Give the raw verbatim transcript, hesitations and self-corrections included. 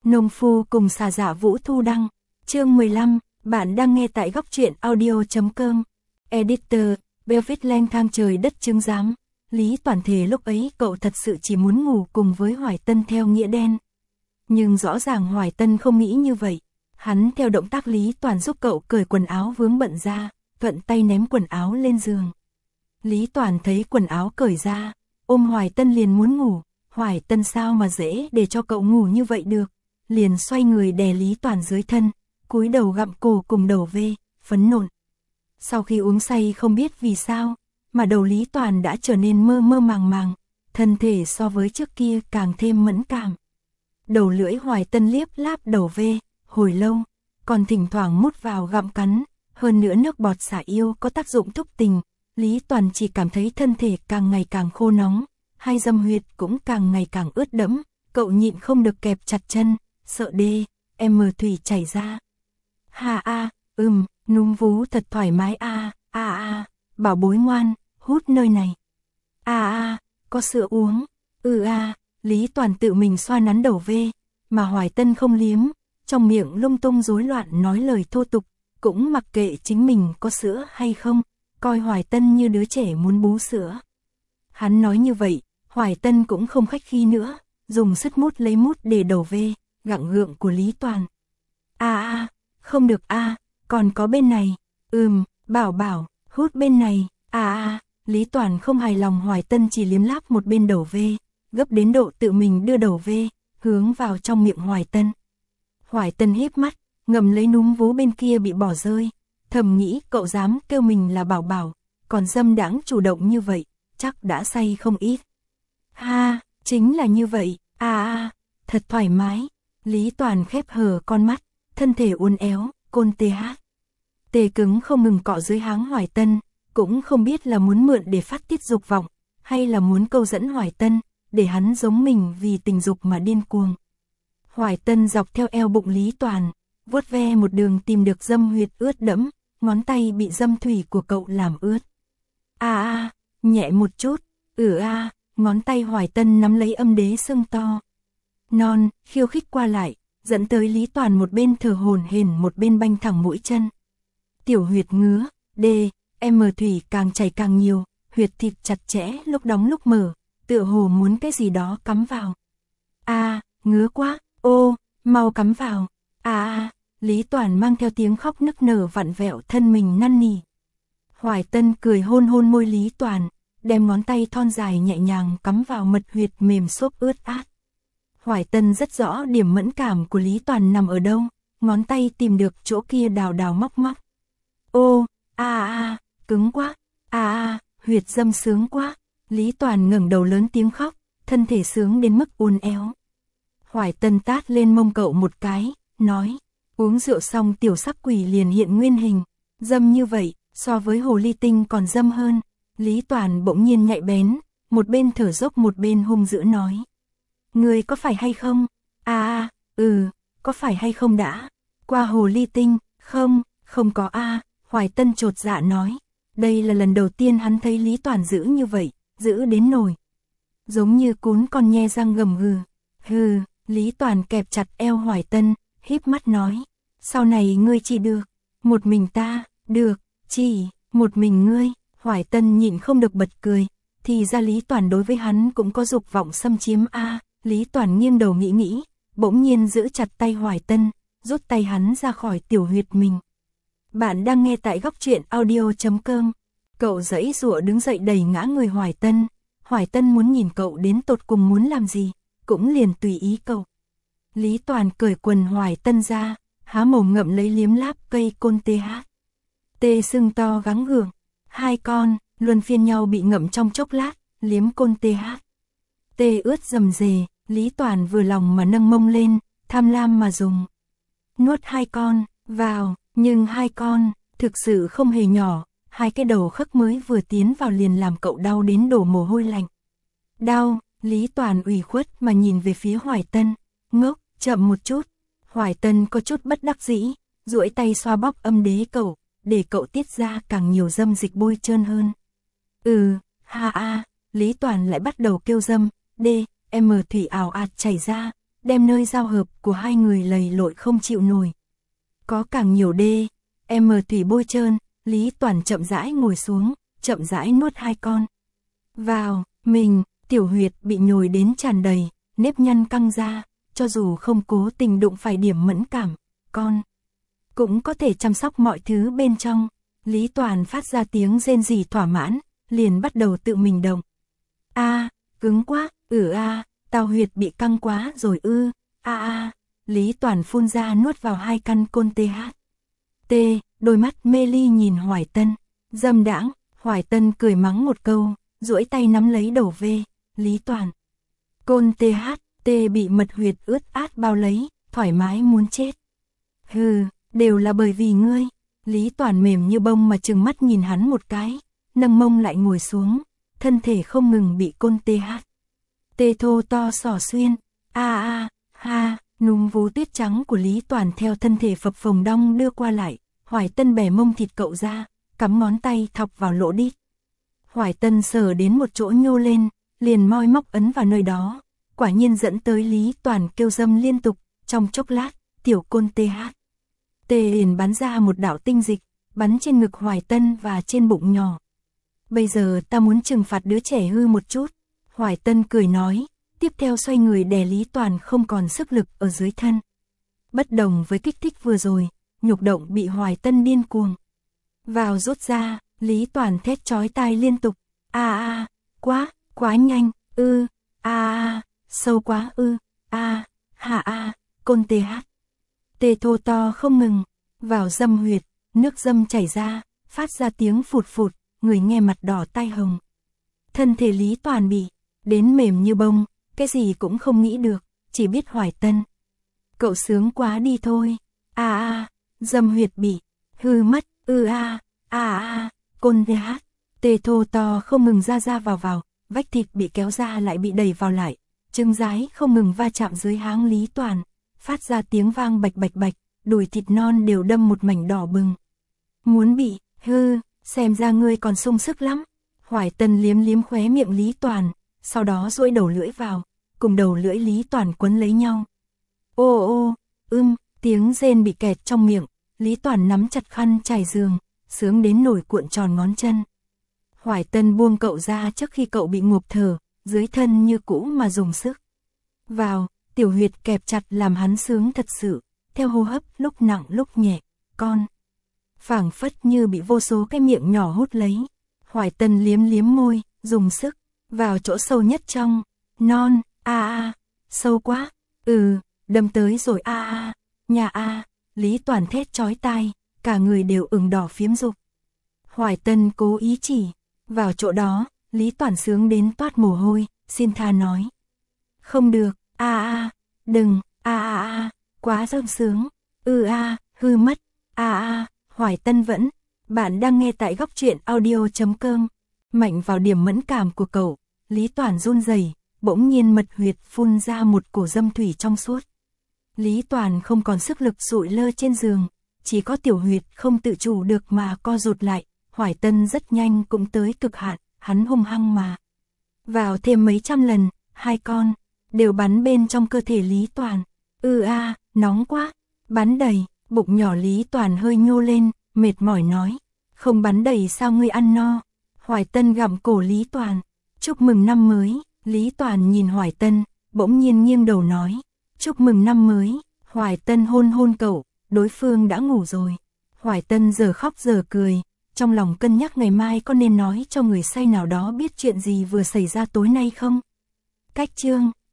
Nông phu cùng xà giả Vũ Thu Đăng. Chương mười lăm, bạn đang nghe tại góc truyện audio.com. Editor, Belvit lang thang trời đất chứng giám. Lý Toàn thề lúc ấy cậu thật sự chỉ muốn ngủ cùng với Hoài Tân theo nghĩa đen. Nhưng rõ ràng Hoài Tân không nghĩ như vậy. Hắn theo động tác Lý Toàn giúp cậu cởi quần áo vướng bận ra, thuận tay ném quần áo lên giường. Lý Toàn thấy quần áo cởi ra, ôm Hoài Tân liền muốn ngủ. Hoài Tân sao mà dễ để cho cậu ngủ như vậy được. Liền xoay người đè Lý Toàn dưới thân, cúi đầu gặm cổ cùng đầu về, phấn nộn. Sau khi uống say không biết vì sao, mà đầu Lý Toàn đã trở nên mơ mơ màng màng, thân thể so với trước kia càng thêm mẫn cảm. Đầu lưỡi Hoài Tân liếp láp đầu về, hồi lâu, còn thỉnh thoảng mút vào gặm cắn, hơn nữa nước bọt xả yêu có tác dụng thúc tình, Lý Toàn chỉ cảm thấy thân thể càng ngày càng khô nóng, hai dâm huyệt cũng càng ngày càng ướt đẫm, cậu nhịn không được kẹp chặt chân, sợ đê, em mờ thủy chảy ra. Hà a, ừm, núm vú thật thoải mái a, a a, bảo bối ngoan, hút nơi này. A a, có sữa uống. Ừ a, Lý Toàn tự mình xoa nắn đầu về, mà Hoài Tân không liếm, trong miệng lung tung rối loạn nói lời thô tục, cũng mặc kệ chính mình có sữa hay không, coi Hoài Tân như đứa trẻ muốn bú sữa. Hắn nói như vậy, Hoài Tân cũng không khách khí nữa, dùng sức mút lấy mút để đầu về, gặng gượng của Lý Toàn. A a, không được a, còn có bên này. Ừm, bảo bảo, hút bên này. A a, Lý Toàn không hài lòng Hoài Tân chỉ liếm láp một bên đầu về, gấp đến độ tự mình đưa đầu về, hướng vào trong miệng Hoài Tân. Hoài Tân híp mắt, ngậm lấy núm vú bên kia bị bỏ rơi, thầm nghĩ cậu dám kêu mình là bảo bảo, còn dâm đãng chủ động như vậy, chắc đã say không ít. Ha, chính là như vậy, a a, thật thoải mái. Lý Toàn khép hờ con mắt, thân thể uốn éo, côn tê hát. Tê cứng không ngừng cọ dưới háng Hoài Tân, cũng không biết là muốn mượn để phát tiết dục vọng, hay là muốn câu dẫn Hoài Tân, để hắn giống mình vì tình dục mà điên cuồng. Hoài Tân dọc theo eo bụng Lý Toàn, vuốt ve một đường tìm được dâm huyệt ướt đẫm, ngón tay bị dâm thủy của cậu làm ướt. A a, nhẹ một chút, ừ a, ngón tay Hoài Tân nắm lấy âm đế sưng to. Non, khiêu khích qua lại, dẫn tới Lý Toàn một bên thở hổn hển một bên banh thẳng mũi chân. Tiểu huyệt ngứa, đê, em mờ thủy càng chảy càng nhiều, huyệt thịt chặt chẽ lúc đóng lúc mở, tựa hồ muốn cái gì đó cắm vào. A, ngứa quá, ô, mau cắm vào. A a, Lý Toàn mang theo tiếng khóc nức nở vặn vẹo thân mình năn nỉ. Hoài Tân cười hôn hôn môi Lý Toàn, đem ngón tay thon dài nhẹ nhàng cắm vào mật huyệt mềm xốp ướt át. Hoài Tân rất rõ điểm mẫn cảm của Lý Toàn nằm ở đâu, ngón tay tìm được chỗ kia đào đào móc móc. Ô, a a, cứng quá, a a, huyệt dâm sướng quá. Lý Toàn ngẩng đầu lớn tiếng khóc, thân thể sướng đến mức uốn éo. Hoài Tân tát lên mông cậu một cái, nói, uống rượu xong tiểu sắc quỷ liền hiện nguyên hình, dâm như vậy, so với hồ ly tinh còn dâm hơn. Lý Toàn bỗng nhiên nhạy bén, một bên thở dốc một bên hung dữ nói. Người có phải hay không? À à, ừ, có phải hay không đã? Qua hồ ly tinh, không, không có a. À. Hoài Tân chột dạ nói. Đây là lần đầu tiên hắn thấy Lý Toàn giữ như vậy, giữ đến nổi. Giống như cún con nhe răng gầm gừ. Hừ, Lý Toàn kẹp chặt eo Hoài Tân, híp mắt nói. Sau này ngươi chỉ được, một mình ta, được, chỉ, một mình ngươi. Hoài Tân nhịn không được bật cười, thì ra Lý Toàn đối với hắn cũng có dục vọng xâm chiếm a. À. Lý Toàn nghiêng đầu nghĩ nghĩ, bỗng nhiên giữ chặt tay Hoài Tân, rút tay hắn ra khỏi tiểu huyệt mình. Bạn đang nghe tại góc truyện audio.com. Cậu giãy giụa đứng dậy đẩy ngã người Hoài Tân. Hoài Tân muốn nhìn cậu đến tột cùng muốn làm gì, cũng liền tùy ý cậu. Lý Toàn cởi quần Hoài Tân ra, há mồm ngậm lấy liếm láp cây côn tê hát. Tê sưng to gắng gượng, hai con luân phiên nhau bị ngậm trong chốc lát, liếm côn tê hát. Tê ướt rầm rề, Lý Toàn vừa lòng mà nâng mông lên, tham lam mà dùng. Nuốt hai con vào, nhưng hai con thực sự không hề nhỏ, hai cái đầu khắc mới vừa tiến vào liền làm cậu đau đến đổ mồ hôi lạnh. Đau, Lý Toàn ủy khuất mà nhìn về phía Hoài Tân, ngốc, chậm một chút. Hoài Tân có chút bất đắc dĩ, duỗi tay xoa bóp âm đế cậu, để cậu tiết ra càng nhiều dâm dịch bôi trơn hơn. Ừ, ha a, Lý Toàn lại bắt đầu kêu dâm, đê, em thủy ảo ạt chảy ra, đem nơi giao hợp của hai người lầy lội không chịu nổi. Có càng nhiều đê, em thủy bôi trơn, Lý Toàn chậm rãi ngồi xuống, chậm rãi nuốt hai con. Vào, mình, tiểu huyệt bị nhồi đến tràn đầy, nếp nhăn căng ra, cho dù không cố tình đụng phải điểm mẫn cảm, con cũng có thể chăm sóc mọi thứ bên trong. Lý Toàn phát ra tiếng rên rỉ thỏa mãn, liền bắt đầu tự mình động. A, cứng quá, ừ a, tao huyệt bị căng quá rồi ư, a a. Lý Toàn phun ra nuốt vào hai căn côn tê hát. T, đôi mắt mê ly nhìn Hoài Tân, dâm đãng. Hoài Tân cười mắng một câu, duỗi tay nắm lấy đầu V, Lý Toàn. Côn tê hát, T bị mật huyệt ướt át bao lấy, thoải mái muốn chết. Hừ, đều là bởi vì ngươi. Lý Toàn mềm như bông mà trừng mắt nhìn hắn một cái, nâng mông lại ngồi xuống, thân thể không ngừng bị côn tê hát. Tê thô to xỏ xuyên, a a, ha, núm vú tuyết trắng của Lý Toàn theo thân thể phập phồng đong đưa qua lại. Hoài Tân bẻ mông thịt cậu ra, cắm ngón tay thọc vào lỗ đít. Hoài Tân sờ đến một chỗ nhô lên, liền moi móc ấn vào nơi đó, quả nhiên dẫn tới Lý Toàn kêu dâm liên tục. Trong chốc lát, tiểu côn tê hát. Tê liền bắn ra một đạo tinh dịch, bắn trên ngực Hoài Tân và trên bụng nhỏ. Bây giờ ta muốn trừng phạt đứa trẻ hư một chút. Hoài Tân cười nói, tiếp theo xoay người đè Lý Toàn không còn sức lực ở dưới thân. Bất đồng với kích thích vừa rồi, nhục động bị Hoài Tân điên cuồng. Vào rút ra, Lý Toàn thét chói tai liên tục. A a, quá, quá nhanh, ư, a a, sâu quá ư, a, hạ a, côn tê hát. Tê thô to không ngừng, vào dâm huyệt, nước dâm chảy ra, phát ra tiếng phụt phụt, người nghe mặt đỏ tai hồng. Thân thể Lý Toàn bị đến mềm như bông, cái gì cũng không nghĩ được, chỉ biết Hoài Tân. Cậu sướng quá đi thôi. A a, dâm huyệt bị hư mất, ư a, a a, côn tê hát. Tê thô to không ngừng ra ra vào vào, vách thịt bị kéo ra lại bị đẩy vào lại, trứng rái không ngừng va chạm dưới háng Lý Toàn, phát ra tiếng vang bạch bạch bạch, đùi thịt non đều đâm một mảnh đỏ bừng. Muốn bị hư, xem ra ngươi còn sung sức lắm. Hoài Tân liếm liếm khóe miệng Lý Toàn, sau đó duỗi đầu lưỡi vào, cùng đầu lưỡi Lý Toàn quấn lấy nhau. Ô ô, ưm, tiếng rên bị kẹt trong miệng, Lý Toàn nắm chặt khăn trải giường, sướng đến nổi cuộn tròn ngón chân. Hoài Tân buông cậu ra trước khi cậu bị ngộp thở, dưới thân như cũ mà dùng sức. Vào, tiểu huyệt kẹp chặt làm hắn sướng thật sự, theo hô hấp lúc nặng lúc nhẹ, con. Phảng phất như bị vô số cái miệng nhỏ hút lấy. Hoài Tân liếm liếm môi, dùng sức, vào chỗ sâu nhất trong, non, a a, sâu quá, ừ, đâm tới rồi a a, nhà a, Lý Toàn thét chói tai, cả người đều ửng đỏ phiếm dục. Hoài Tân cố ý chỉ, vào chỗ đó, Lý Toàn sướng đến toát mồ hôi, xin tha nói. Không được, a a, đừng, a a a, quá dâm sướng, ừ a, hư mất, a a, Hoài Tân vẫn. Bạn đang nghe tại góc truyện audio chấm com. Mạnh vào điểm mẫn cảm của cậu, Lý Toàn run rẩy, bỗng nhiên mật huyệt phun ra một cổ dâm thủy trong suốt. Lý Toàn không còn sức lực sụi lơ trên giường, chỉ có tiểu huyệt không tự chủ được mà co rụt lại. Hoài Tân rất nhanh cũng tới cực hạn, hắn hung hăng mà vào thêm mấy trăm lần, hai con đều bắn bên trong cơ thể Lý Toàn. Ừ a, nóng quá, bắn đầy, bụng nhỏ Lý Toàn hơi nhô lên, mệt mỏi nói, không bắn đầy sao ngươi ăn no. Hoài Tân gặm cổ Lý Toàn, chúc mừng năm mới. Lý Toàn nhìn Hoài Tân, bỗng nhiên nghiêng đầu nói, chúc mừng năm mới. Hoài Tân hôn hôn cậu, đối phương đã ngủ rồi. Hoài Tân giờ khóc giờ cười, trong lòng cân nhắc ngày mai có nên nói cho người say nào đó biết chuyện gì vừa xảy ra tối nay không. Cách chương